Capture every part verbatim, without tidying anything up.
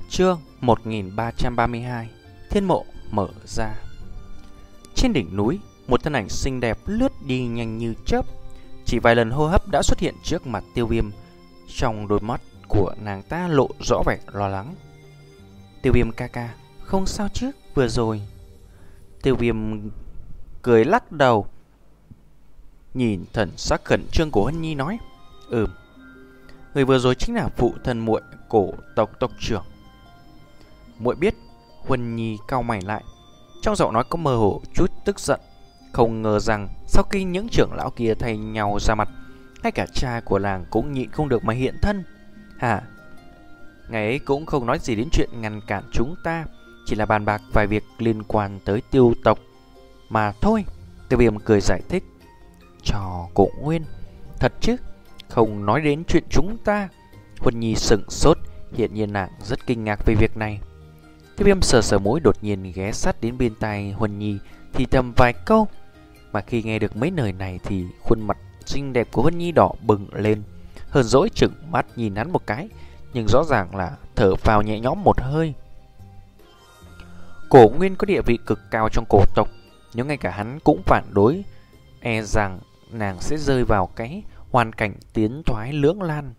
Chương một nghìn ba trăm ba mươi hai. Thiên mộ mở ra. Trên đỉnh núi, một thân ảnh xinh đẹp lướt đi nhanh như chớp. Chỉ vài lần hô hấp đã xuất hiện trước mặt Tiêu Viêm. Trong đôi mắt của nàng ta lộ rõ vẻ lo lắng. Tiêu Viêm ca ca, không sao chứ, vừa rồi. Tiêu Viêm cười lắc đầu, nhìn thần sắc khẩn trương của Hân Nhi nói: Ừm, người vừa rồi chính là phụ thân muội cổ tộc tộc trưởng. Muội biết. Huân Nhi cau mày lại, trong giọng nói có mơ hồ chút tức giận. Không ngờ rằng sau khi những trưởng lão kia thay nhau ra mặt, ngay cả cha của làng cũng nhịn không được mà hiện thân. Hả? Ngày ấy cũng không nói gì đến chuyện ngăn cản chúng ta, chỉ là bàn bạc vài việc liên quan tới Tiêu tộc mà thôi. Tiêu Viêm cười giải thích: Trò cổ nguyên thật chứ, không nói đến chuyện chúng ta. Huân Nhi sững sốt, hiện nhiên nàng rất kinh ngạc về việc này. Tiêu Viêm sờ sờ mũi, đột nhiên ghé sát đến bên tai Huân Nhi thì thầm vài câu. Mà khi nghe được mấy lời này thì khuôn mặt xinh đẹp của Huân Nhi đỏ bừng lên, hờn dỗi chừng mắt nhìn hắn một cái, nhưng rõ ràng là thở phào nhẹ nhõm một hơi. Cổ nguyên có địa vị cực cao trong cổ tộc, nếu ngay cả hắn cũng phản đối, e rằng nàng sẽ rơi vào cái hoàn cảnh tiến thoái lưỡng lan.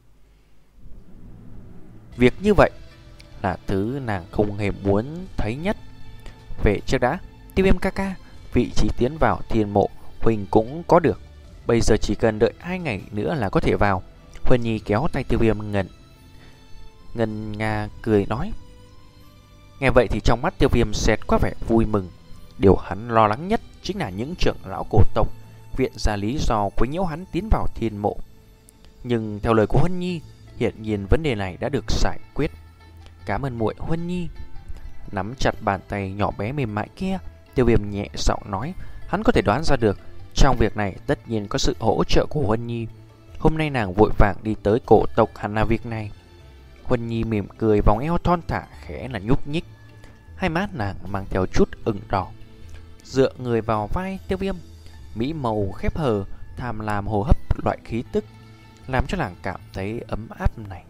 Việc như vậy là thứ nàng không hề muốn thấy nhất. Về trước đã, Tiêu Viêm ca ca, vị trí tiến vào thiên mộ Huỳnh cũng có được, bây giờ chỉ cần đợi hai ngày nữa là có thể vào. Huân Nhi kéo tay Tiêu Viêm ngẩn ngân nga cười nói. Nghe vậy thì trong mắt Tiêu Viêm xẹt qua vẻ vui mừng. Điều hắn lo lắng nhất chính là những trưởng lão cổ tộc viện ra lý do quấy nhiễu hắn tiến vào thiên mộ. Nhưng theo lời của Huân Nhi, hiện nhiên vấn đề này đã được giải quyết. Cảm ơn muội Huân Nhi. Nắm chặt bàn tay nhỏ bé mềm mại kia, Tiêu Viêm nhẹ giọng nói. Hắn có thể đoán ra được trong việc này tất nhiên có sự hỗ trợ của Huân Nhi. Hôm nay nàng vội vàng đi tới cổ tộc hẳn là việc này. Huân Nhi mỉm cười, vòng eo thon thả khẽ là nhúc nhích, hai má nàng mang theo chút ửng đỏ, dựa người vào vai Tiêu Viêm, mỹ màu khép hờ, tham lam hô hấp loại khí tức làm cho nàng cảm thấy ấm áp này.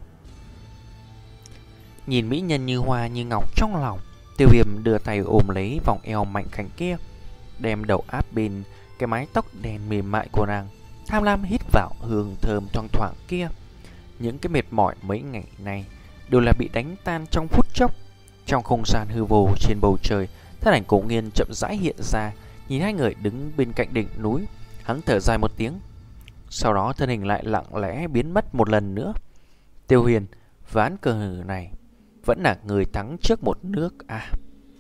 Nhìn mỹ nhân như hoa như ngọc trong lòng, Tiêu Viêm đưa tay ôm lấy vòng eo mạnh khảnh kia, đem đầu áp bên cái mái tóc đen mềm mại của nàng, tham lam hít vào hương thơm thoang thoảng kia. Những cái mệt mỏi mấy ngày nay đều là bị đánh tan trong phút chốc. Trong không gian hư vô trên bầu trời, thân ảnh Cổ Nghiên chậm rãi hiện ra, nhìn hai người đứng bên cạnh đỉnh núi. Hắn thở dài một tiếng, sau đó thân hình lại lặng lẽ biến mất một lần nữa. Tiêu Huyền, ván cờ này vẫn là người thắng trước một nước à.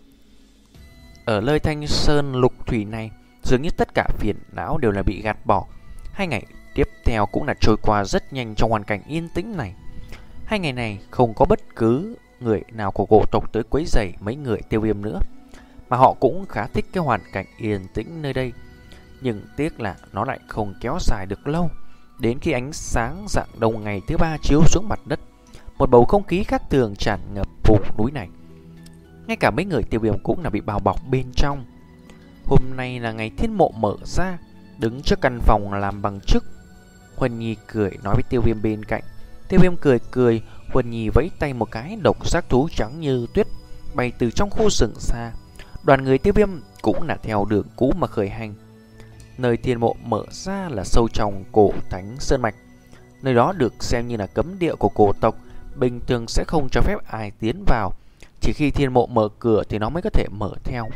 Ở nơi Thanh Sơn Lục Thủy này, dường như tất cả phiền não đều là bị gạt bỏ. Hai ngày tiếp theo cũng là trôi qua rất nhanh trong hoàn cảnh yên tĩnh này. Hai ngày này không có bất cứ người nào của cổ tộc tới quấy rầy mấy người Tiêu Viêm nữa, mà họ cũng khá thích cái hoàn cảnh yên tĩnh nơi đây. Nhưng tiếc là nó lại không kéo dài được lâu. Đến khi ánh sáng rạng đông ngày thứ ba chiếu xuống mặt đất, một bầu không khí khác thường tràn ngập vùng núi này. Ngay cả mấy người Tiêu Viêm cũng là bị bao bọc bên trong. Hôm nay là ngày thiên mộ mở ra. Đứng trước căn phòng làm bằng trúc, Huân Nhi cười nói với Tiêu Viêm bên cạnh. Tiêu Viêm cười cười, Huân Nhi vẫy tay một cái, độc giác thú trắng như tuyết bay từ trong khu rừng xa. Đoàn người Tiêu Viêm cũng là theo đường cũ mà khởi hành. Nơi thiên mộ mở ra là sâu trong cổ thánh sơn mạch. Nơi đó được xem như là cấm địa của cổ tộc, bình thường sẽ không cho phép ai tiến vào, chỉ khi thiên mộ mở cửa thì nó mới có thể mở theo.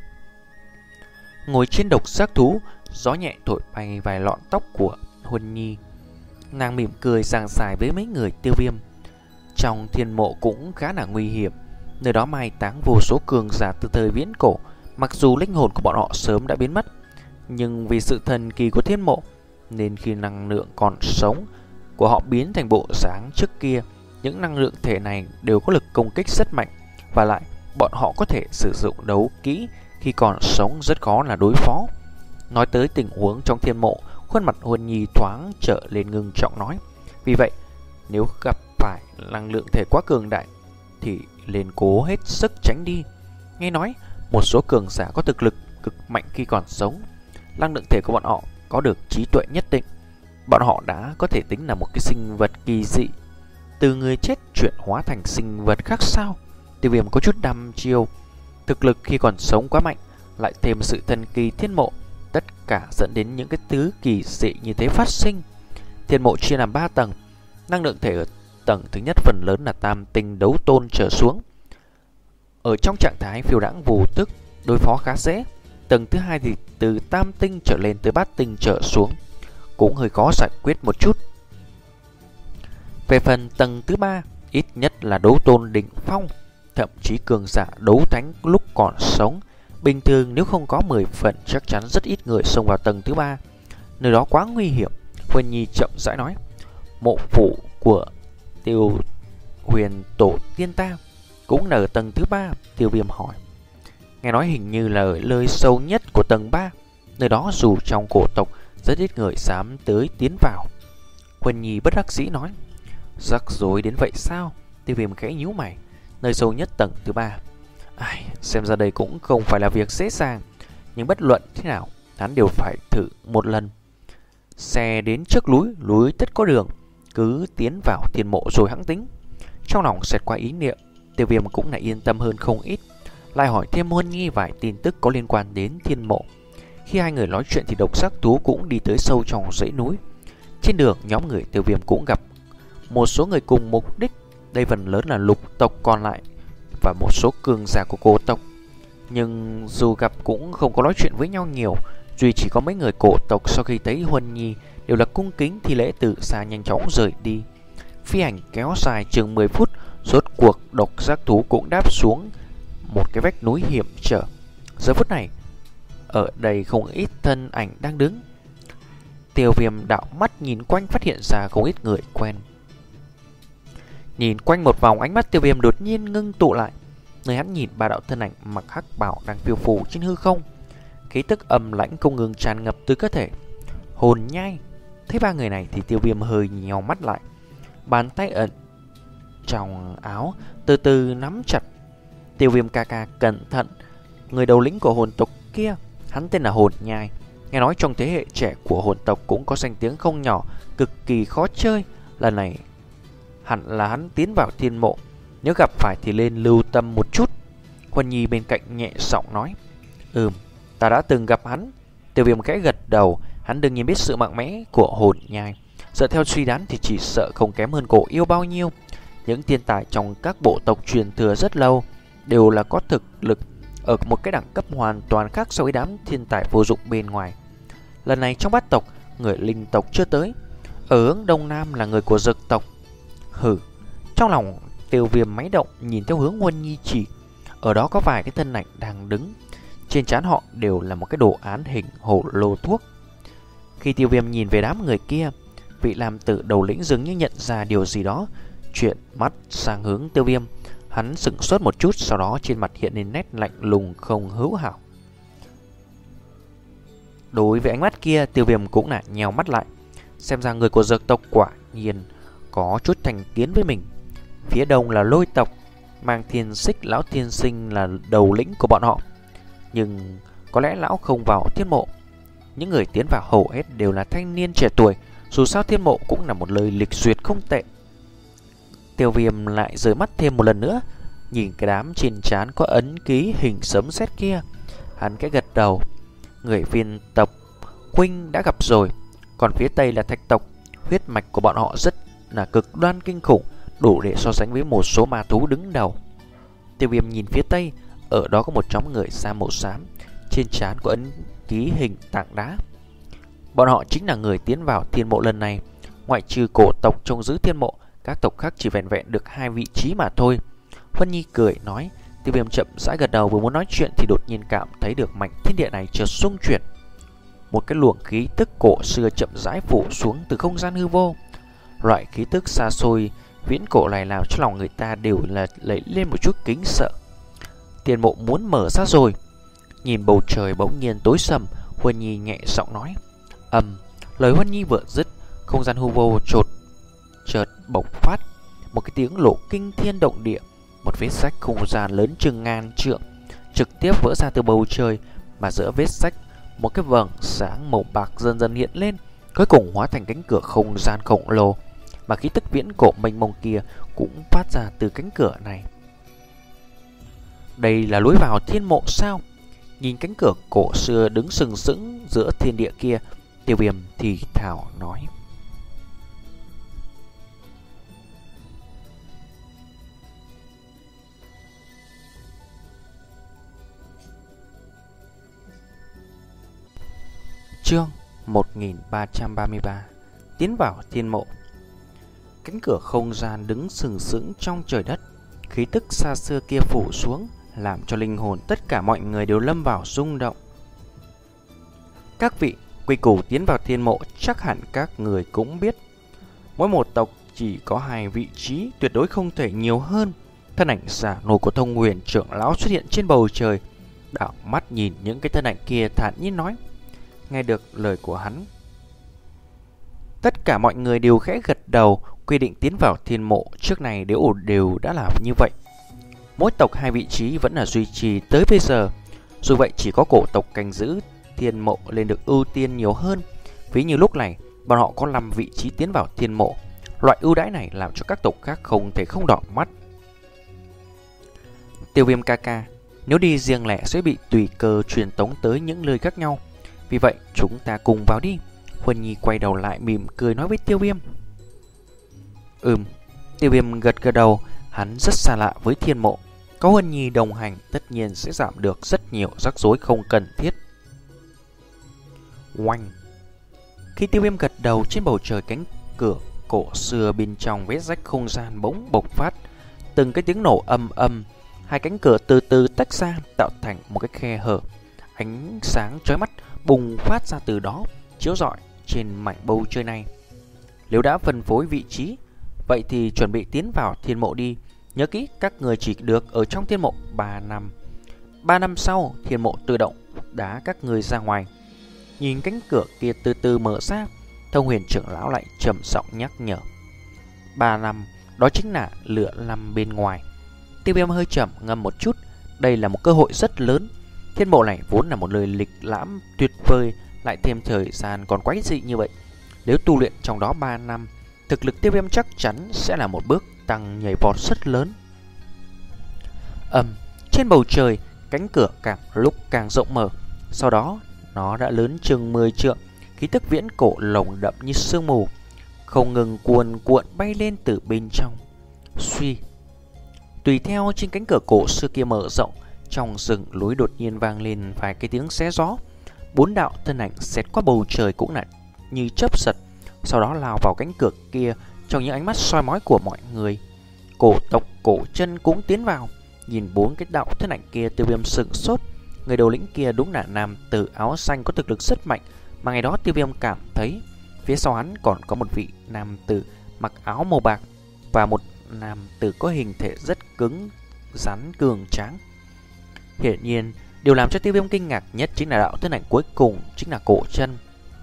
Ngồi trên độc giác thú, gió nhẹ thổi bay vài lọn tóc của Huân Nhi. Nàng mỉm cười giảng giải với mấy người Tiêu Viêm. Trong thiên mộ cũng khá là nguy hiểm, nơi đó mai táng vô số cường giả từ thời viễn cổ. Mặc dù linh hồn của bọn họ sớm đã biến mất, nhưng vì sự thần kỳ của thiên mộ nên khi năng lượng còn sống của họ biến thành bộ dáng trước kia, những năng lượng thể này đều có lực công kích rất mạnh, và lại bọn họ có thể sử dụng đấu kỹ khi còn sống rất khó là đối phó. Nói tới tình huống trong thiên mộ, khuôn mặt Huân Nhi thoáng trở lên ngưng trọng nói. Vì vậy, nếu gặp phải năng lượng thể quá cường đại thì nên cố hết sức tránh đi. Nghe nói, một số cường giả có thực lực cực mạnh khi còn sống, năng lượng thể của bọn họ có được trí tuệ nhất định. Bọn họ đã có thể tính là một cái sinh vật kỳ dị, từ người chết chuyển hóa thành sinh vật khác sao? Tiêu Viêm có chút đăm chiêu. Thực lực khi còn sống quá mạnh, lại thêm sự thần kỳ thiên mộ, tất cả dẫn đến những cái thứ kỳ dị như thế phát sinh. Thiên mộ chia làm ba tầng, năng lượng thể ở tầng thứ nhất phần lớn là tam tinh đấu tôn trở xuống. Ở trong trạng thái phiêu đãng vô tức, đối phó khá dễ. Tầng thứ hai thì từ tam tinh trở lên tới bát tinh trở xuống, cũng hơi khó giải quyết một chút. Về phần tầng thứ ba, ít nhất là đấu tôn đỉnh phong, thậm chí cường giả đấu thánh lúc còn sống. Bình thường nếu không có mười phần chắc chắn rất ít người xông vào tầng thứ ba. Nơi đó quá nguy hiểm. Huân Nhi chậm rãi nói. Mộ phủ của Tiêu Huyền tổ tiên ta cũng ở tầng thứ ba. Tiêu Viêm hỏi. Nghe nói hình như là ở nơi sâu nhất của tầng ba. Nơi đó dù trong cổ tộc rất ít người dám tới tiến vào. Huân Nhi bất đắc dĩ nói. Rắc rối đến vậy sao? Tiêu Viêm khẽ nhíu mày. Nơi sâu nhất tầng thứ ba. Ai, xem ra đây cũng không phải là việc dễ dàng. Nhưng bất luận thế nào, hắn đều phải thử một lần. Xe đến trước núi, núi tất có đường, cứ tiến vào thiên mộ rồi hãng tính. Trong lòng xẹt qua ý niệm, Tiêu Viêm cũng lại yên tâm hơn không ít. Lại hỏi thêm Huân Nhi vài tin tức có liên quan đến thiên mộ. Khi hai người nói chuyện thì độc giác thú cũng đi tới sâu trong dãy núi. Trên đường, nhóm người Tiêu Viêm cũng gặp một số người cùng mục đích. Đây phần lớn là lục tộc còn lại và một số cường giả của cổ tộc. Nhưng dù gặp cũng không có nói chuyện với nhau nhiều. Duy chỉ có mấy người cổ tộc sau khi thấy Huân Nhi đều là cung kính thi lễ từ xa nhanh chóng rời đi. Phi hành kéo dài chừng mười phút, rốt cuộc độc giác thú cũng đáp xuống một cái vách núi hiểm trở. Giờ phút này, ở đây không ít thân ảnh đang đứng. Tiêu Viêm đạo mắt nhìn quanh phát hiện ra không ít người quen. Nhìn quanh một vòng, ánh mắt Tiêu Viêm đột nhiên ngưng tụ lại. Nơi hắn nhìn ba đạo thân ảnh mặc hắc bào đang phiêu phù trên hư không. Khí tức âm lãnh không ngừng tràn ngập từ cơ thể. Hồn nhai. Thấy ba người này thì Tiêu Viêm hơi nheo mắt lại. Bàn tay ẩn trong áo từ từ nắm chặt. Tiêu Viêm ca ca cẩn thận. Người đầu lĩnh của hồn tộc kia, hắn tên là Hồn Nhai. Nghe nói trong thế hệ trẻ của hồn tộc cũng có danh tiếng không nhỏ, cực kỳ khó chơi. Lần này hẳn là hắn tiến vào thiên mộ, nếu gặp phải thì lên lưu tâm một chút. Huân Nhi bên cạnh nhẹ giọng nói. Ừm, ta đã từng gặp hắn. Tiêu Viêm khẽ gật đầu. Hắn đương nhiên biết sự mạnh mẽ của Hồn Nhai. Dựa theo suy đoán thì chỉ sợ không kém hơn Cổ Yêu bao nhiêu. Những thiên tài trong các bộ tộc truyền thừa rất lâu đều là có thực lực ở một cái đẳng cấp hoàn toàn khác so với đám thiên tài vô dụng bên ngoài. Lần này trong bát tộc, người linh tộc chưa tới. Ở hướng đông nam là người của dực tộc. Hừ. Trong lòng Tiêu Viêm máy động, nhìn theo hướng Huân Nhi chỉ. Ở đó có vài cái thân ảnh đang đứng. Trên trán họ đều là một cái đồ án hình hổ lô thuốc. Khi Tiêu Viêm nhìn về đám người kia, vị làm tử đầu lĩnh dường như nhận ra điều gì đó, chuyển mắt sang hướng Tiêu Viêm. Hắn sững sốt một chút, sau đó trên mặt hiện lên nét lạnh lùng không hữu hảo. Đối với ánh mắt kia, Tiêu Viêm cũng lại nheo mắt lại. Xem ra người của dược tộc quả nhiên có chút thành kiến với mình. Phía đông là Lôi tộc, mang Thiên Xích lão tiên sinh là đầu lĩnh của bọn họ. Nhưng có lẽ lão không vào thiên mộ. Những người tiến vào hầu hết đều là thanh niên trẻ tuổi. Dù sao thiên mộ cũng là một lời lịch duyệt không tệ. Tiêu Viêm lại rời mắt thêm một lần nữa, nhìn cái đám trên trán có ấn ký hình sấm sét kia. Hắn cái gật đầu. Người viên tộc huynh đã gặp rồi. Còn phía tây là thạch tộc. Huyết mạch của bọn họ rất là cực đoan kinh khủng, đủ để so sánh với một số ma thú đứng đầu. Tiêu Viêm nhìn phía tây, ở đó có một nhóm người da màu xám, trên trán có ấn ký hình tảng đá. Bọn họ chính là người tiến vào thiên mộ lần này. Ngoại trừ cổ tộc trông giữ thiên mộ, các tộc khác chỉ vẹn vẹn được hai vị trí mà thôi. Huân Nhi cười nói. Tiêu Viêm chậm rãi gật đầu, vừa muốn nói chuyện thì đột nhiên cảm thấy được mảnh thiên địa này chợt xung chuyển. Một cái luồng khí tức cổ xưa chậm rãi phủ xuống từ không gian hư vô. Loại khí tức xa xôi viễn cổ này làm cho lòng người ta đều là lấy lên một chút kính sợ. Tiền mộ muốn mở ra rồi. Nhìn bầu trời bỗng nhiên tối sầm, Huân Nhi nhẹ giọng nói. Ầm, lời Huân Nhi vừa dứt, không gian hư vô chột chợt bộc phát một cái tiếng lộ kinh thiên động địa. Một vết rách không gian lớn chừng ngàn trượng trực tiếp vỡ ra từ bầu trời, mà giữa vết rách một cái vầng sáng màu bạc dần dần hiện lên, cuối cùng hóa thành cánh cửa không gian khổng lồ. Mà khí tức viễn cổ mênh mông kia cũng phát ra từ cánh cửa này. Đây là lối vào thiên mộ sao? Nhìn cánh cửa cổ xưa đứng sừng sững giữa thiên địa kia, Tiêu Viêm thì thào nói. Chương một nghìn ba trăm ba mươi ba. Tiến vào thiên mộ. Cánh cửa không gian đứng sừng sững trong trời đất, khí tức xa xưa kia phủ xuống, làm cho linh hồn tất cả mọi người đều lâm vào rung động. Các vị quy củ tiến vào thiên mộ chắc hẳn các người cũng biết. Mỗi một tộc chỉ có hai vị trí, tuyệt đối không thể nhiều hơn. Thân ảnh giả nổi của Thông Huyền trưởng lão xuất hiện trên bầu trời, đảo mắt nhìn những cái thân ảnh kia thản nhiên nói. Nghe được lời của hắn, tất cả mọi người đều khẽ gật đầu. Quy định tiến vào thiên mộ trước này đều đều đã làm như vậy. Mỗi tộc hai vị trí vẫn là duy trì tới bây giờ. Dù vậy chỉ có cổ tộc canh giữ thiên mộ lên được ưu tiên nhiều hơn. Ví như lúc này bọn họ có năm vị trí tiến vào thiên mộ. Loại ưu đãi này làm cho các tộc khác không thể không đỏ mắt. Tiêu Viêm ca ca, nếu đi riêng lẻ sẽ bị tùy cơ truyền tống tới những nơi khác nhau. Vì vậy chúng ta cùng vào đi. Huân Nhi quay đầu lại mỉm cười nói với Tiêu Viêm. Ừm. Tiêu Viêm gật gật đầu. Hắn rất xa lạ với thiên mộ. Có Huân Nhi đồng hành tất nhiên sẽ giảm được rất nhiều rắc rối không cần thiết. Oanh. Khi Tiêu Viêm gật đầu, trên bầu trời cánh cửa cổ xưa bên trong vết rách không gian bỗng bộc phát từng cái tiếng nổ âm âm. Hai cánh cửa từ từ tách ra, tạo thành một cái khe hở. Ánh sáng chói mắt bùng phát ra từ đó, chiếu rọi trên mảnh bầu trời này. Nếu đã phân phối vị trí, vậy thì chuẩn bị tiến vào thiên mộ đi. Nhớ kỹ, các người chỉ được ở trong thiên mộ ba năm. ba năm sau, thiên mộ tự động đá các người ra ngoài. Nhìn cánh cửa kia từ từ mở ra, Thông Huyền trưởng lão lại trầm giọng nhắc nhở. ba năm, đó chính là lửa năm bên ngoài. Tiêu Viêm hơi chậm ngâm một chút. Đây là một cơ hội rất lớn. Thiên mộ này vốn là một lời lịch lãm tuyệt vời, lại thêm thời gian còn quái dị như vậy. Nếu tu luyện trong đó ba năm, thực lực Tiêu Viêm chắc chắn sẽ là một bước tăng nhảy vọt rất lớn. Ầm, um, trên bầu trời, cánh cửa càng lúc càng rộng mở. Sau đó, nó đã lớn chừng mười trượng, khí tức viễn cổ lồng đậm như sương mù, không ngừng cuồn cuộn bay lên từ bên trong. Suy. Tùy theo trên cánh cửa cổ xưa kia mở rộng, trong rừng núi đột nhiên vang lên vài cái tiếng xé gió. Bốn đạo thân ảnh xẹt qua bầu trời cũng là như chớp giật, sau đó lao vào cánh cửa kia trong những ánh mắt soi mói của mọi người. Cổ tộc Cổ Chân cũng tiến vào. Nhìn bốn cái đạo thân ảnh kia, Tiêu Viêm sững sốt. Người đầu lĩnh kia đúng là nam tử áo xanh có thực lực rất mạnh, mà ngày đó Tiêu Viêm cảm thấy phía sau hắn còn có một vị nam tử mặc áo màu bạc và một nam tử có hình thể rất cứng rắn cường tráng. Hiển nhiên, điều làm cho Tiêu Viêm kinh ngạc nhất chính là đạo thân ảnh cuối cùng, chính là Cổ Chân.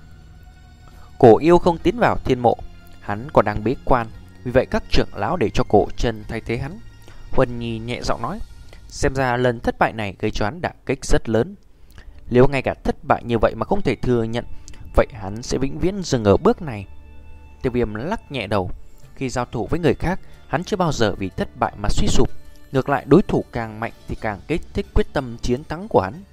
Cổ yêu không tiến vào thiên mộ, hắn còn đang bế quan, vì vậy các trưởng lão để cho Cổ Chân thay thế hắn. Huân Nhi nhẹ giọng nói, xem ra lần thất bại này gây cho hắn đả kích rất lớn. Nếu ngay cả thất bại như vậy mà không thể thừa nhận, vậy hắn sẽ vĩnh viễn dừng ở bước này. Tiêu Viêm lắc nhẹ đầu. Khi giao thủ với người khác, hắn chưa bao giờ vì thất bại mà suy sụp. Ngược lại, đối thủ càng mạnh thì càng kích thích quyết tâm chiến thắng của hắn.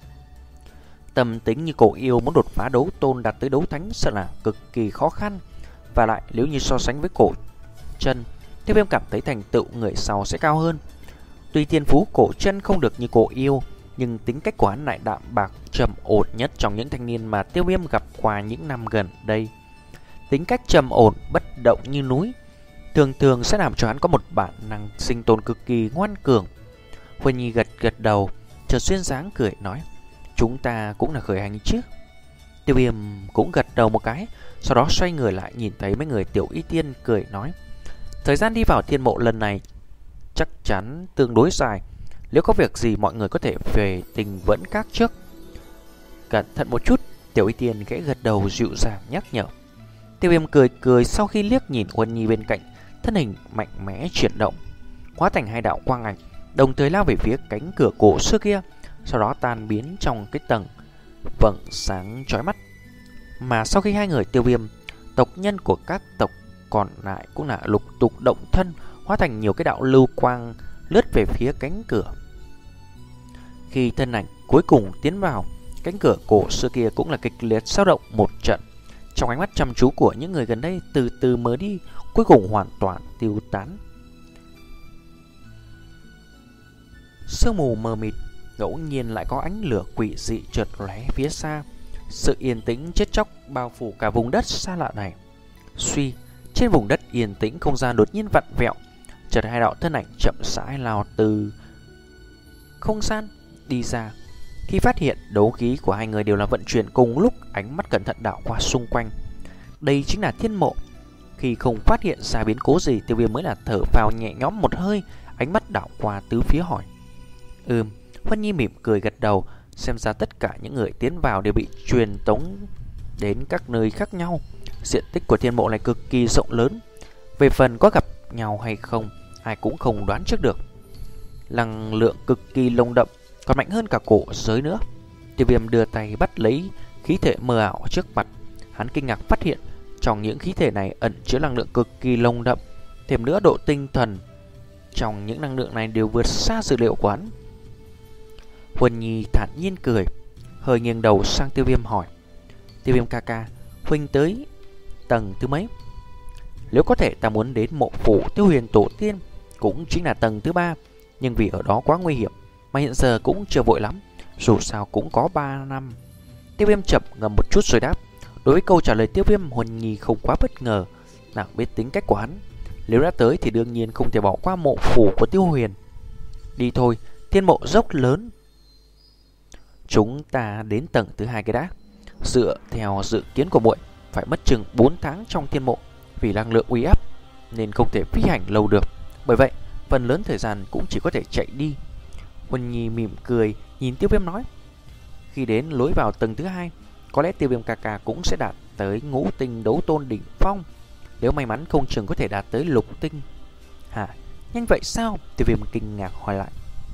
Tâm tính như Cổ yêu muốn đột phá đấu tôn đạt tới đấu thánh sợ là cực kỳ khó khăn. Và lại, nếu như so sánh với Cổ Chân, Tiêu Viêm cảm thấy thành tựu người sau sẽ cao hơn. Tuy thiên phú Cổ Chân không được như Cổ yêu, nhưng tính cách của hắn lại đạm bạc trầm ổn nhất trong những thanh niên mà Tiêu Viêm gặp qua những năm gần đây. Tính cách trầm ổn, bất động như núi, thường thường sẽ làm cho hắn có một bản năng sinh tồn cực kỳ ngoan cường. Huân Nhi gật gật đầu, chợt xuyên dáng cười nói, chúng ta cũng là khởi hành chứ. Tiêu Viêm cũng gật đầu một cái, sau đó xoay người lại nhìn thấy mấy người Tiểu Y Tiên, cười nói, thời gian đi vào thiên mộ lần này chắc chắn tương đối dài. Nếu có việc gì mọi người có thể về Tình Vẫn Các trước. Cẩn thận một chút. Tiểu Y Tiên khẽ gật đầu dịu dàng nhắc nhở. Tiêu Viêm cười cười sau khi liếc nhìn Huân Nhi bên cạnh, thân hình mạnh mẽ chuyển động, hóa thành hai đạo quang ảnh, đồng thời lao về phía cánh cửa cổ xưa kia, sau đó tan biến trong cái tầng vầng sáng chói mắt. Mà sau khi hai người Tiêu Viêm, tộc nhân của các tộc còn lại cũng là lục tục động thân, hóa thành nhiều cái đạo lưu quang lướt về phía cánh cửa. Khi thân ảnh cuối cùng tiến vào, cánh cửa cổ xưa kia cũng là kịch liệt dao động một trận. Trong ánh mắt chăm chú của những người gần đây từ từ mờ đi, cuối cùng hoàn toàn tiêu tán. Sương mù mờ mịt, ngẫu nhiên lại có ánh lửa quỷ dị chợt lóe phía xa. Sự yên tĩnh chết chóc bao phủ cả vùng đất xa lạ này. Suy, trên vùng đất yên tĩnh không gian đột nhiên vặn vẹo, chợt hai đạo thân ảnh chậm rãi lao từ không gian đi ra. Khi phát hiện đấu khí của hai người đều là vận chuyển cùng lúc, ánh mắt cẩn thận đảo qua xung quanh. Đây chính là thiên mộ. Khi không phát hiện ra biến cố gì, Tiêu Viêm mới là thở phào nhẹ nhõm một hơi, ánh mắt đảo qua tứ phía hỏi. Ừm, Huân Nhi mỉm cười gật đầu, xem ra tất cả những người tiến vào đều bị truyền tống đến các nơi khác nhau. Diện tích của thiên mộ này cực kỳ rộng lớn. Về phần có gặp nhau hay không, ai cũng không đoán trước được. Năng lượng cực kỳ lồng đậm, còn mạnh hơn cả cổ giới nữa. Tiêu Viêm đưa tay bắt lấy khí thể mờ ảo trước mặt. Hắn kinh ngạc phát hiện trong những khí thể này ẩn chứa năng lượng cực kỳ lồng đậm, thêm nữa độ tinh thần trong những năng lượng này đều vượt xa dự liệu của hắn. Huân Nhi thản nhiên cười, hơi nghiêng đầu sang Tiêu Viêm hỏi. Tiêu Viêm ca ca, huynh tới tầng thứ mấy? Nếu có thể ta muốn đến mộ phủ Tiêu Huyền tổ tiên, cũng chính là tầng thứ ba, nhưng vì ở đó quá nguy hiểm mà hiện giờ cũng chưa vội lắm, dù sao cũng có ba năm. Tiêu Viêm chậm ngầm một chút rồi đáp. Đối với câu trả lời Tiêu Viêm, Huân Nhi không quá bất ngờ, nàng biết tính cách của hắn. Nếu đã tới thì đương nhiên không thể bỏ qua mộ phủ của Tiêu Huyền. Đi thôi, thiên mộ dốc lớn. Chúng ta đến tầng thứ hai cái đã. Dựa theo dự kiến của muội, phải mất chừng bốn tháng trong thiên mộ, vì năng lượng uy áp nên không thể phi hành lâu được. Bởi vậy, phần lớn thời gian cũng chỉ có thể chạy đi. Huân Nhi mỉm cười nhìn Tiêu Viêm nói. Khi đến lối vào tầng thứ hai, có lẽ Tiêu Viêm ca ca cũng sẽ đạt tới ngũ tinh đấu tôn đỉnh phong. Nếu may mắn không chừng có thể đạt tới lục tinh. Hả? Nhanh vậy sao? Tiêu Viêm kinh ngạc hỏi lại.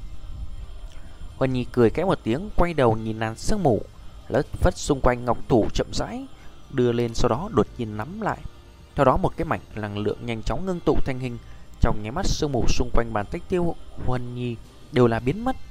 Huân Nhi cười khẽ một tiếng, quay đầu nhìn làn sương mù lất phất xung quanh, ngọc thủ chậm rãi đưa lên, sau đó đột nhiên nắm lại. Theo đó một cái mảnh năng lượng nhanh chóng ngưng tụ thành hình. Trong nháy mắt sương mù xung quanh bàn tay Tiêu Huân Nhi đều là biến mất.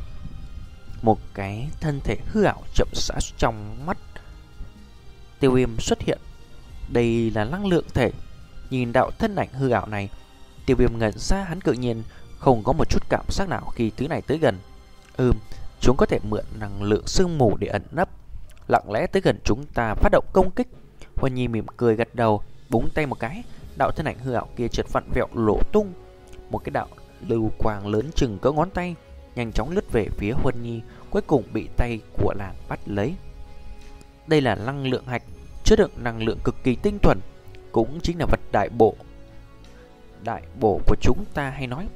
Một cái thân thể hư ảo chậm rãi trong mắt Tiêu Viêm xuất hiện. Đây là năng lượng thể. Nhìn đạo thân ảnh hư ảo này, Tiêu Viêm ngẩn ra, hắn tự nhiên không có một chút cảm giác nào khi thứ này tới gần. Ừm, chúng có thể mượn năng lượng sương mù để ẩn nấp, lặng lẽ tới gần chúng ta phát động công kích. Huân Nhi mỉm cười gật đầu, búng tay một cái, đạo thân ảnh hư ảo kia chợt vặn vẹo lộ tung. Một cái đạo lưu quang lớn chừng cỡ ngón tay nhanh chóng lướt về phía Huân Nhi, cuối cùng bị tay của nàng bắt lấy. Đây là năng lượng hạch, chứa đựng năng lượng cực kỳ tinh thuần, cũng chính là vật đại bổ đại bổ của chúng ta hay nói.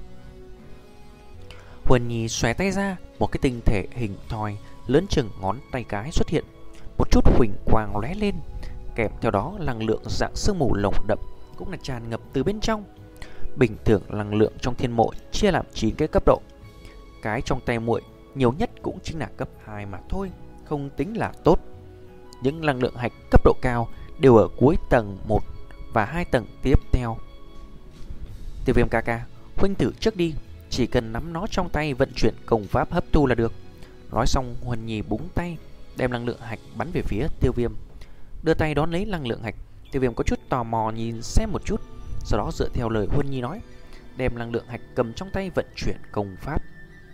Huân Nhi xòe tay ra, một cái tinh thể hình thoi lớn chừng ngón tay cái xuất hiện, một chút huỳnh quang lóe lên, kèm theo đó năng lượng dạng sương mù lồng đậm cũng là tràn ngập từ bên trong. Bình thường năng lượng trong thiên mộ chia làm chín cái cấp độ. Cái trong tay muội nhiều nhất cũng chính là cấp hai mà thôi, không tính là tốt. Những năng lượng hạch cấp độ cao đều ở cuối tầng một và hai tầng tiếp theo. Tiêu Viêm ca ca, huynh thử trước đi, chỉ cần nắm nó trong tay vận chuyển công pháp hấp thu là được. Nói xong, Huân Nhi búng tay, đem năng lượng hạch bắn về phía Tiêu Viêm. Đưa tay đón lấy năng lượng hạch, Tiêu Viêm có chút tò mò nhìn xem một chút, sau đó dựa theo lời Huân Nhi nói, đem năng lượng hạch cầm trong tay vận chuyển công pháp.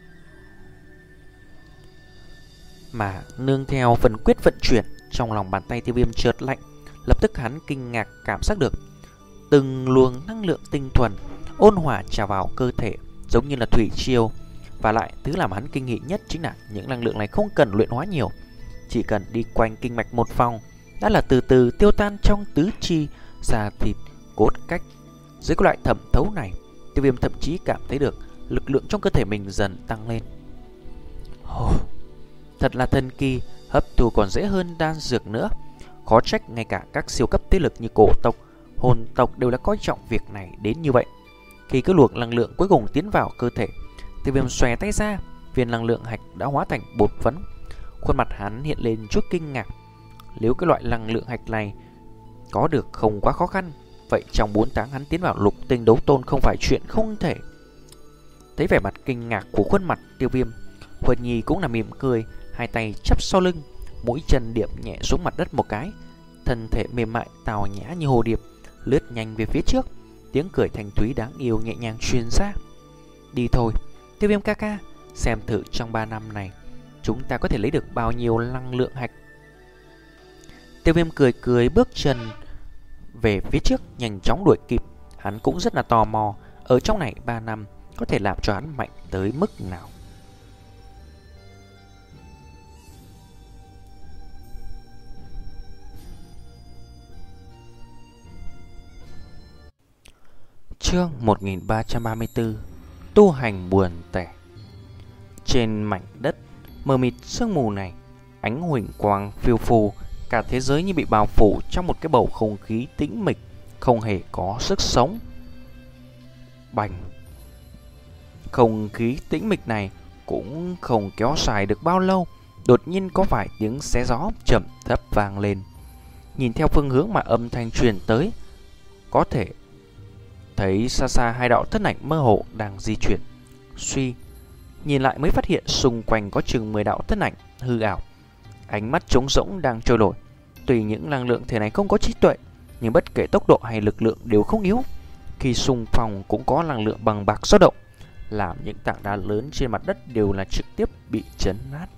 Mà nương theo phần quyết vận chuyển, trong lòng bàn tay Tiêu Viêm chợt lạnh. Lập tức hắn kinh ngạc cảm giác được từng luồng năng lượng tinh thuần ôn hòa trào vào cơ thể, giống như là thủy triều. Và lại thứ làm hắn kinh nghị nhất chính là những năng lượng này không cần luyện hóa nhiều, chỉ cần đi quanh kinh mạch một vòng đã là từ từ tiêu tan trong tứ chi, da thịt, cốt cách. Dưới cái loại thẩm thấu này, Tiêu Viêm thậm chí cảm thấy được lực lượng trong cơ thể mình dần tăng lên. Oh, thật là thần kỳ, hấp thu còn dễ hơn đan dược nữa. Khó trách ngay cả các siêu cấp thế lực như cổ tộc, hồn tộc đều đã coi trọng việc này đến như vậy. Khi cái luồng năng lượng cuối cùng tiến vào cơ thể, Tiêu Viêm xòe tay ra, viên năng lượng hạch đã hóa thành bột phấn. Khuôn mặt hắn hiện lên chút kinh ngạc. Nếu cái loại năng lượng hạch này có được không quá khó khăn, vậy trong bốn tháng hắn tiến vào lục tinh đấu tôn không phải chuyện không thể. Thấy vẻ mặt kinh ngạc của khuôn mặt Tiêu Viêm, Huân Nhi cũng là mỉm cười, hai tay chắp sau lưng, mũi chân điểm nhẹ xuống mặt đất một cái, thân thể mềm mại tào nhã như hồ điệp, lướt nhanh về phía trước. Tiếng cười thanh thúy đáng yêu nhẹ nhàng truyền ra. Đi thôi, Tiêu Viêm ca ca, xem thử trong ba năm này chúng ta có thể lấy được bao nhiêu năng lượng hạch. Tiêu Viêm cười cười bước chân về phía trước, nhanh chóng đuổi kịp. Hắn cũng rất là tò mò, ở trong này ba năm có thể làm cho hắn mạnh tới mức nào. Chương một nghìn ba trăm ba mươi tư. Tu hành buồn tẻ. Trên mảnh đất mờ mịt sương mù này, ánh huỳnh quang phiêu phù, cả thế giới như bị bao phủ trong một cái bầu không khí tĩnh mịch, không hề có sức sống. Bành! Không khí tĩnh mịch này cũng không kéo dài được bao lâu, đột nhiên có vài tiếng xé gió chậm thấp vang lên. Nhìn theo phương hướng mà âm thanh truyền tới, có thể thấy xa xa hai đạo thân ảnh mơ hồ đang di chuyển. Suy, nhìn lại mới phát hiện xung quanh có chừng mười đạo thân ảnh hư ảo, ánh mắt trống rỗng đang trôi nổi. Tuy những năng lượng thể này không có trí tuệ, nhưng bất kể tốc độ hay lực lượng đều không yếu. Khi xung phong cũng có năng lượng bằng bạc dao động, làm những tảng đá lớn trên mặt đất đều là trực tiếp bị chấn nát.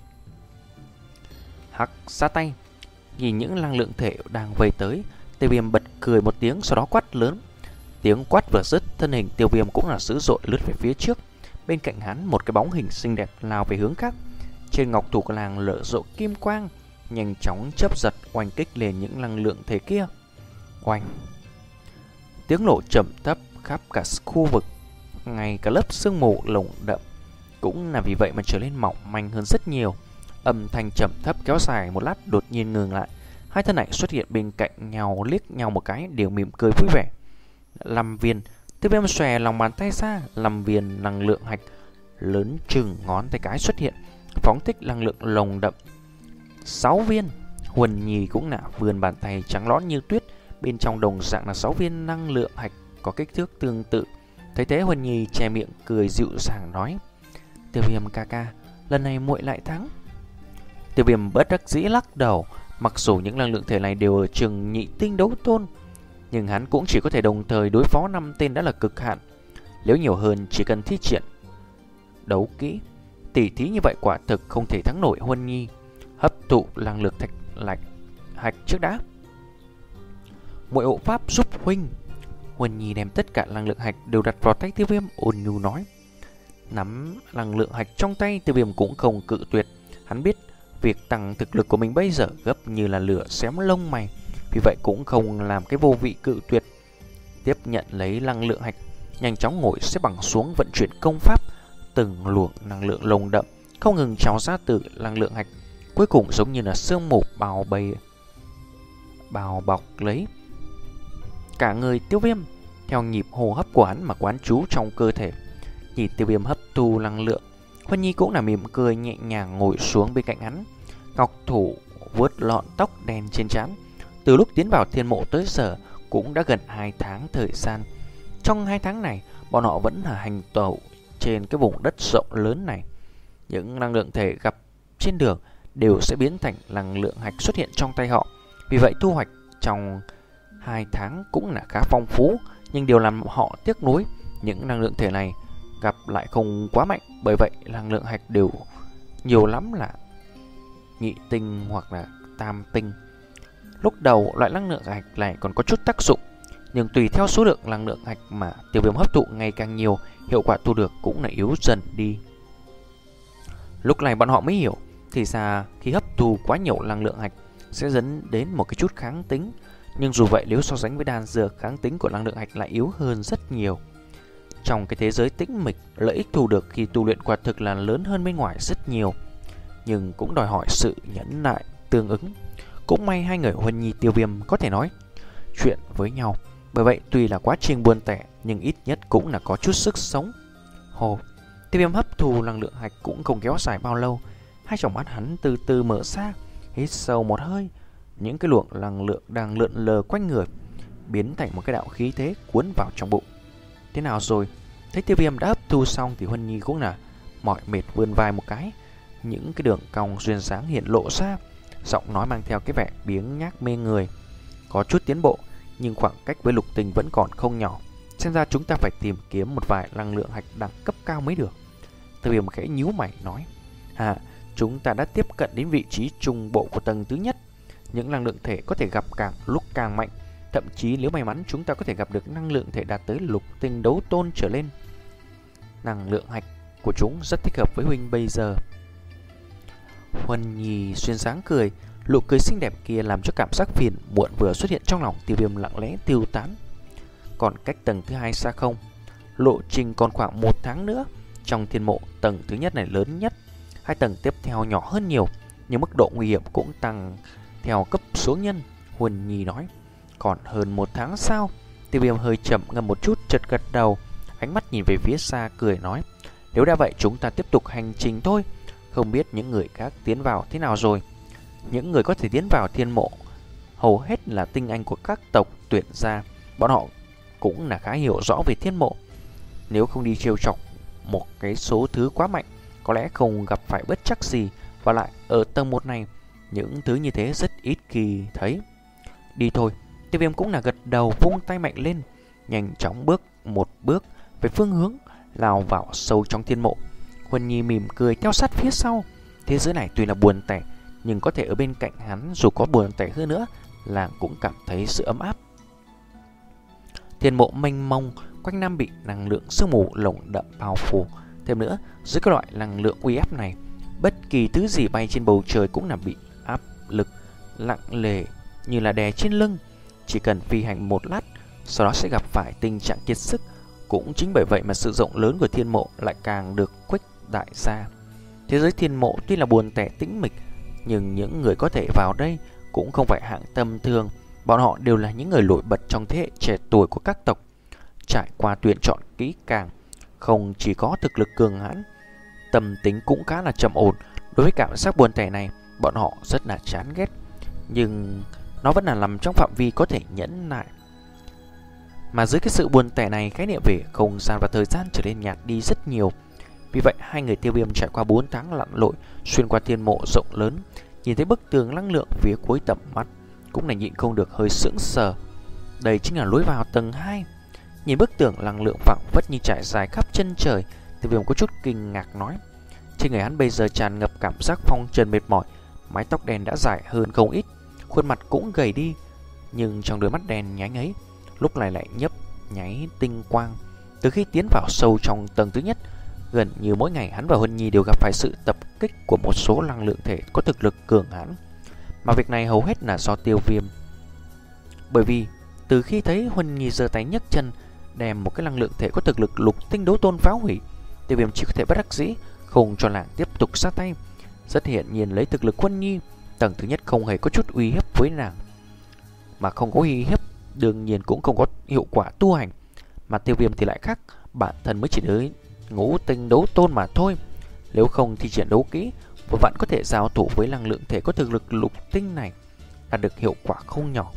Hắc ra tay, nhìn những năng lượng thể đang vây tới, Tiêu Viêm bật cười một tiếng, sau đó quát lớn. Tiếng quát vừa dứt, thân hình Tiêu Viêm cũng là dữ dội lướt về phía trước. Bên cạnh hắn một cái bóng hình xinh đẹp lao về hướng khác. Trên ngọc thủ của làng lở rộ kim quang, nhanh chóng chớp giật oanh kích lên những năng lượng thể kia. Oanh! Tiếng nổ trầm thấp khắp cả khu vực, ngay cả lớp sương mù lồng đậm cũng là vì vậy mà trở nên mỏng manh hơn rất nhiều. Âm thanh trầm thấp kéo dài một lát đột nhiên ngừng lại. Hai thân ảnh xuất hiện bên cạnh nhau, liếc nhau một cái, đều mỉm cười vui vẻ. Năm viên, Tiêu Viêm xòe lòng bàn tay ra, năm viên năng lượng hạch lớn chừng ngón tay cái xuất hiện, phóng thích năng lượng lồng đậm. Sáu viên, Huân Nhi cũng nạ vươn bàn tay trắng lõn như tuyết, bên trong đồng dạng là sáu viên năng lượng hạch có kích thước tương tự. Thấy thế Huân Nhi che miệng cười dịu dàng nói: Tiêu Viêm ca ca, lần này muội lại thắng. Tiêu Viêm bất đắc dĩ lắc đầu, mặc dù những năng lượng thể này đều ở chừng nhị tinh đấu tôn, nhưng hắn cũng chỉ có thể đồng thời đối phó năm tên đã là cực hạn. Nếu nhiều hơn chỉ cần thi triển đấu kỹ, tỉ thí như vậy quả thực không thể thắng nổi Huân Nhi. Hấp thụ năng lượng thạch lạch hạch trước đã. Muội hộ pháp giúp huynh. Huân Nhi đem tất cả năng lượng hạch đều đặt vào tay Tiêu Viêm, ôn nhu nói. Nắm năng lượng hạch trong tay, Tiêu Viêm cũng không cự tuyệt. Hắn biết việc tăng thực lực của mình bây giờ gấp như là lửa xém lông mày, vì vậy cũng không làm cái vô vị cự tuyệt. Tiếp nhận lấy năng lượng hạch, nhanh chóng ngồi xếp bằng xuống vận chuyển công pháp. Từng luồng năng lượng lồng đậm không ngừng trào ra từ năng lượng hạch, cuối cùng giống như là sương mù bao bầy bao bọc lấy cả người Tiêu Viêm. Theo nhịp hô hấp của hắn mà quán trú trong cơ thể, nhìn Tiêu Viêm hấp thu năng lượng, Huân Nhi cũng là mỉm cười nhẹ nhàng ngồi xuống bên cạnh hắn, ngọc thủ vuốt lọn tóc đen trên trán. Từ lúc tiến vào thiên mộ tới giờ cũng đã gần hai tháng thời gian. Trong hai tháng này, bọn họ vẫn là hành tẩu trên cái vùng đất rộng lớn này. Những năng lượng thể gặp trên đường đều sẽ biến thành năng lượng hạch xuất hiện trong tay họ. Vì vậy thu hoạch trong hai tháng cũng là khá phong phú, nhưng điều làm họ tiếc nuối, những năng lượng thể này gặp lại không quá mạnh. Bởi vậy năng lượng hạch đều nhiều lắm là nhị tinh hoặc là tam tinh. Lúc đầu loại năng lượng hạch này còn có chút tác dụng, nhưng tùy theo số lượng năng lượng hạch mà Tiêu Viêm hấp thụ ngày càng nhiều, hiệu quả thu được cũng là yếu dần đi. Lúc này bọn họ mới hiểu, thì ra khi hấp thu quá nhiều năng lượng hạch sẽ dẫn đến một cái chút kháng tính. Nhưng dù vậy, nếu so sánh với đan dược, kháng tính của năng lượng hạch lại yếu hơn rất nhiều. Trong cái thế giới tĩnh mịch, lợi ích thu được khi tu luyện quả thực là lớn hơn bên ngoài rất nhiều, nhưng cũng đòi hỏi sự nhẫn nại tương ứng. Cũng may hai người Huân Nhi Tiêu Viêm có thể nói chuyện với nhau, bởi vậy tuy là quá trình buồn tẻ nhưng ít nhất cũng là có chút sức sống. Hồ, Tiêu Viêm hấp thu năng lượng hạch cũng không kéo dài bao lâu. Hai tròng mắt hắn từ từ mở ra, hít sâu một hơi. Những cái luồng năng lượng đang lượn lờ quanh người biến thành một cái đạo khí thế cuốn vào trong bụng. Thế nào rồi? Thấy Tiêu Viêm đã hấp thu xong thì Huân Nhi cũng là mỏi mệt vươn vai một cái. những cái đường cong duyên dáng hiện lộ ra, giọng nói mang theo cái vẻ biếng nhác mê người. Có chút tiến bộ, nhưng khoảng cách với lục tinh vẫn còn không nhỏ. Xem ra chúng ta phải tìm kiếm một vài năng lượng hạch đẳng cấp cao mới được. Tiêu Viêm khẽ nhíu mày nói: À, chúng ta đã tiếp cận đến vị trí trung bộ của tầng thứ nhất. Những năng lượng thể có thể gặp càng lúc càng mạnh. Thậm chí nếu may mắn chúng ta có thể gặp được năng lượng thể đạt tới lục tinh đấu tôn trở lên. Năng lượng hạch của chúng rất thích hợp với huynh bây giờ. Huân Nhi xuyên sáng cười, nụ cười xinh đẹp kia làm cho cảm giác phiền muộn vừa xuất hiện trong lòng Tiêu Viêm lặng lẽ tiêu tán. Còn cách tầng thứ hai xa không? Lộ trình còn khoảng một tháng nữa. Trong thiên mộ, tầng thứ nhất này lớn nhất, hai tầng tiếp theo nhỏ hơn nhiều, nhưng mức độ nguy hiểm cũng tăng theo cấp số nhân. Huân Nhi nói: Còn hơn một tháng sao? Tiêu Viêm hơi chậm ngâm một chút, chợt gật đầu, ánh mắt nhìn về phía xa cười nói: Nếu đã vậy chúng ta tiếp tục hành trình thôi. Không biết những người khác tiến vào thế nào rồi. Những người có thể tiến vào thiên mộ hầu hết là tinh anh của các tộc tuyển gia. Bọn họ cũng là khá hiểu rõ về thiên mộ. Nếu không đi trêu chọc một cái số thứ quá mạnh, có lẽ không gặp phải bất trắc gì. Và lại ở tầng một này, những thứ như thế rất ít khi thấy. Đi thôi. Tiêu Viêm cũng là gật đầu, vung tay mạnh lên, nhanh chóng bước một bước về phương hướng lao vào sâu trong thiên mộ. Huân Nhi mỉm cười theo sát phía sau. Thế giới này tuy là buồn tẻ, nhưng có thể ở bên cạnh hắn, dù có buồn tẻ hơn nữa, làng cũng cảm thấy sự ấm áp. Thiên mộ mênh mông, quanh năm bị năng lượng sương mù lồng đậm bao phủ. Thêm nữa, dưới các loại năng lượng uy áp này, bất kỳ thứ gì bay trên bầu trời cũng là bị áp lực nặng nề như là đè trên lưng. Chỉ cần phi hành một lát, sau đó sẽ gặp phải tình trạng kiệt sức. Cũng chính bởi vậy mà sự rộng lớn của thiên mộ lại càng được khuếch đại ra. Thế giới thiên mộ tuy là buồn tẻ tĩnh mịch, nhưng những người có thể vào đây cũng không phải hạng tầm thường. Bọn họ đều là những người nổi bật trong thế hệ trẻ tuổi của các tộc, trải qua tuyển chọn kỹ càng. Không chỉ có thực lực cường hãn, tâm tính cũng khá là trầm ổn. Đối với cảm giác buồn tẻ này, bọn họ rất là chán ghét, nhưng nó vẫn là nằm trong phạm vi có thể nhẫn nại. Mà dưới cái sự buồn tẻ này, khái niệm về không gian và thời gian trở nên nhạt đi rất nhiều. Vì vậy hai người Tiêu Viêm trải qua bốn tháng lặn lội xuyên qua thiên mộ rộng lớn, nhìn thấy bức tường năng lượng phía cuối tầm mắt, cũng là nhịn không được hơi sững sờ. Đây chính là lối vào tầng hai. Nhìn bức tường năng lượng phảng phất như trải dài khắp chân trời, Tiêu Viêm có chút kinh ngạc nói. Trên người hắn bây giờ tràn ngập cảm giác phong trần mệt mỏi, mái tóc đen đã dài hơn không ít, khuôn mặt cũng gầy đi, nhưng trong đôi mắt đen nhánh ấy lúc này lại nhấp nháy tinh quang. Từ khi tiến vào sâu trong tầng thứ nhất, gần như mỗi ngày hắn và Huân Nhi đều gặp phải sự tập kích của một số năng lượng thể có thực lực cường hãn, mà việc này hầu hết là do Tiêu Viêm. Bởi vì từ khi thấy Huân Nhi giơ tay nhấc chân đem một cái năng lượng thể có thực lực lục tinh đấu tôn phá hủy, Tiêu Viêm chỉ có thể bất đắc dĩ không cho nàng tiếp tục ra tay. Rất hiển nhiên lấy thực lực Huân Nhi, tầng thứ nhất không hề có chút uy hiếp với nàng, mà không có uy hiếp đương nhiên cũng không có hiệu quả tu hành. Mà Tiêu Viêm thì lại khác, bản thân mới chỉ tới ngũ tinh đấu tôn mà thôi. Nếu không thì triển đấu kỹ, vừa vặn có thể giao thủ với năng lượng thể có thực lực lục tinh này, đạt được hiệu quả không nhỏ.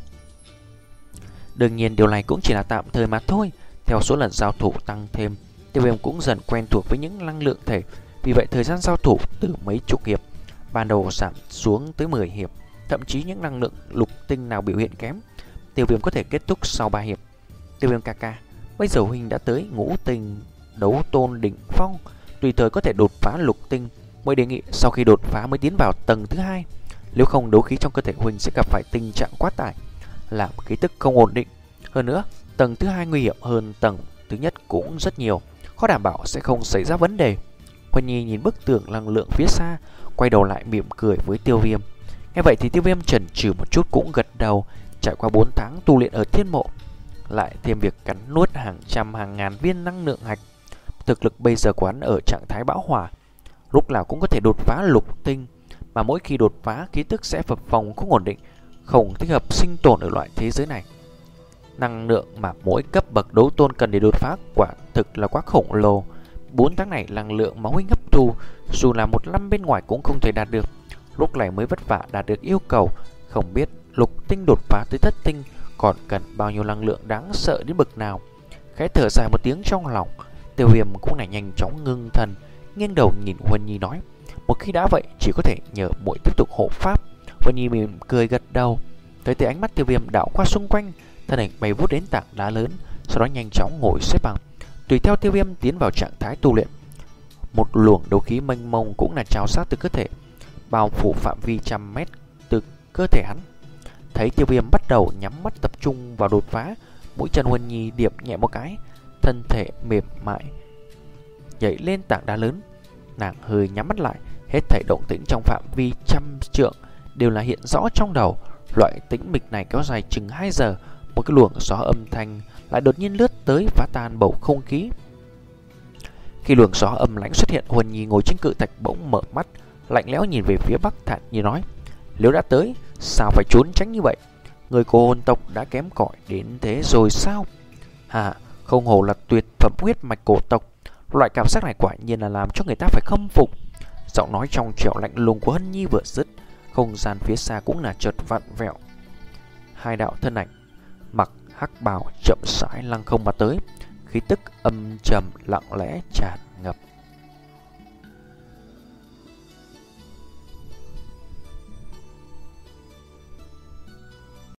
Đương nhiên điều này cũng chỉ là tạm thời mà thôi. Theo số lần giao thủ tăng thêm, Tiêu Viêm cũng dần quen thuộc với những năng lượng thể. Vì vậy thời gian giao thủ từ mấy chục hiệp ban đầu giảm xuống tới mười hiệp. Thậm chí những năng lượng lục tinh nào biểu hiện kém, Tiêu Viêm có thể kết thúc sau ba hiệp. Tiêu Viêm ca ca, bây giờ huynh đã tới ngũ tinh đấu tôn đỉnh phong, tùy thời có thể đột phá lục tinh. Mới đề nghị sau khi đột phá mới tiến vào tầng thứ hai. Nếu không đấu khí trong cơ thể huynh sẽ gặp phải tình trạng quá tải, làm khí tức không ổn định. Hơn nữa, tầng thứ hai nguy hiểm hơn tầng thứ nhất cũng rất nhiều, khó đảm bảo sẽ không xảy ra vấn đề. Huân Nhi nhìn bức tường năng lượng phía xa, quay đầu lại mỉm cười với Tiêu Viêm. Nghe vậy thì Tiêu Viêm chần chừ một chút cũng gật đầu. Trải qua bốn tháng tu luyện ở thiên mộ, lại thêm việc cắn nuốt hàng trăm hàng ngàn viên năng lượng hạch, thực lực bây giờ của hắn ở trạng thái bão hỏa, lúc nào cũng có thể đột phá lục tinh. Mà mỗi khi đột phá, khí tức sẽ phập phồng không ổn định, không thích hợp sinh tồn ở loại thế giới này. Năng lượng mà mỗi cấp bậc đấu tôn cần để đột phá quả thực là quá khổng lồ. Bốn tháng này năng lượng mà huynh hấp thu, dù là một năm bên ngoài cũng không thể đạt được. Lúc này mới vất vả đạt được yêu cầu, không biết lục tinh đột phá tới thất tinh còn cần bao nhiêu năng lượng đáng sợ đến bậc nào. Khẽ thở dài một tiếng trong lòng, Tiêu Viêm cũng là nhanh chóng ngưng thần, nghiêng đầu nhìn Huân Nhi nói: Một khi đã vậy, chỉ có thể nhờ muội tiếp tục hộ pháp. Huân Nhi mỉm cười gật đầu. Tới từ ánh mắt Tiêu Viêm đảo qua xung quanh, thân hình bay vút đến tảng đá lớn, sau đó nhanh chóng ngồi xếp bằng, tùy theo Tiêu Viêm tiến vào trạng thái tu luyện. Một luồng đấu khí mênh mông cũng là trào sát từ cơ thể, bao phủ phạm vi trăm mét từ cơ thể hắn. Thấy Tiêu Viêm bắt đầu nhắm mắt tập trung vào đột phá, mũi chân Huân Nhi điệp nhẹ một cái, thân thể mềm mại nhảy lên tảng đá lớn. Nàng hơi nhắm mắt lại, hết thảy động tĩnh trong phạm vi trăm trượng đều là hiện rõ trong đầu. Loại tĩnh mịch này kéo dài chừng hai giờ, một cái luồng gió âm thanh lại đột nhiên lướt tới phá tan bầu không khí. Khi luồng gió âm lãnh xuất hiện, Huân Nhi ngồi trên cự thạch bỗng mở mắt, lạnh lẽo nhìn về phía bắc, thản như nói: "Nếu đã tới, sao phải trốn tránh như vậy? Người của hồn tộc đã kém cỏi đến thế rồi sao?" Hà, không hổ là tuyệt phẩm huyết mạch cổ tộc, loại cảm giác này quả nhiên là làm cho người ta phải khâm phục. Giọng nói trong trẻo lạnh lùng của Hân Nhi vừa dứt, không gian phía xa cũng là chợt vặn vẹo. Hai đạo thân ảnh mặc hắc bào chậm rãi lăng không mà tới, khí tức âm trầm lặng lẽ tràn ngập.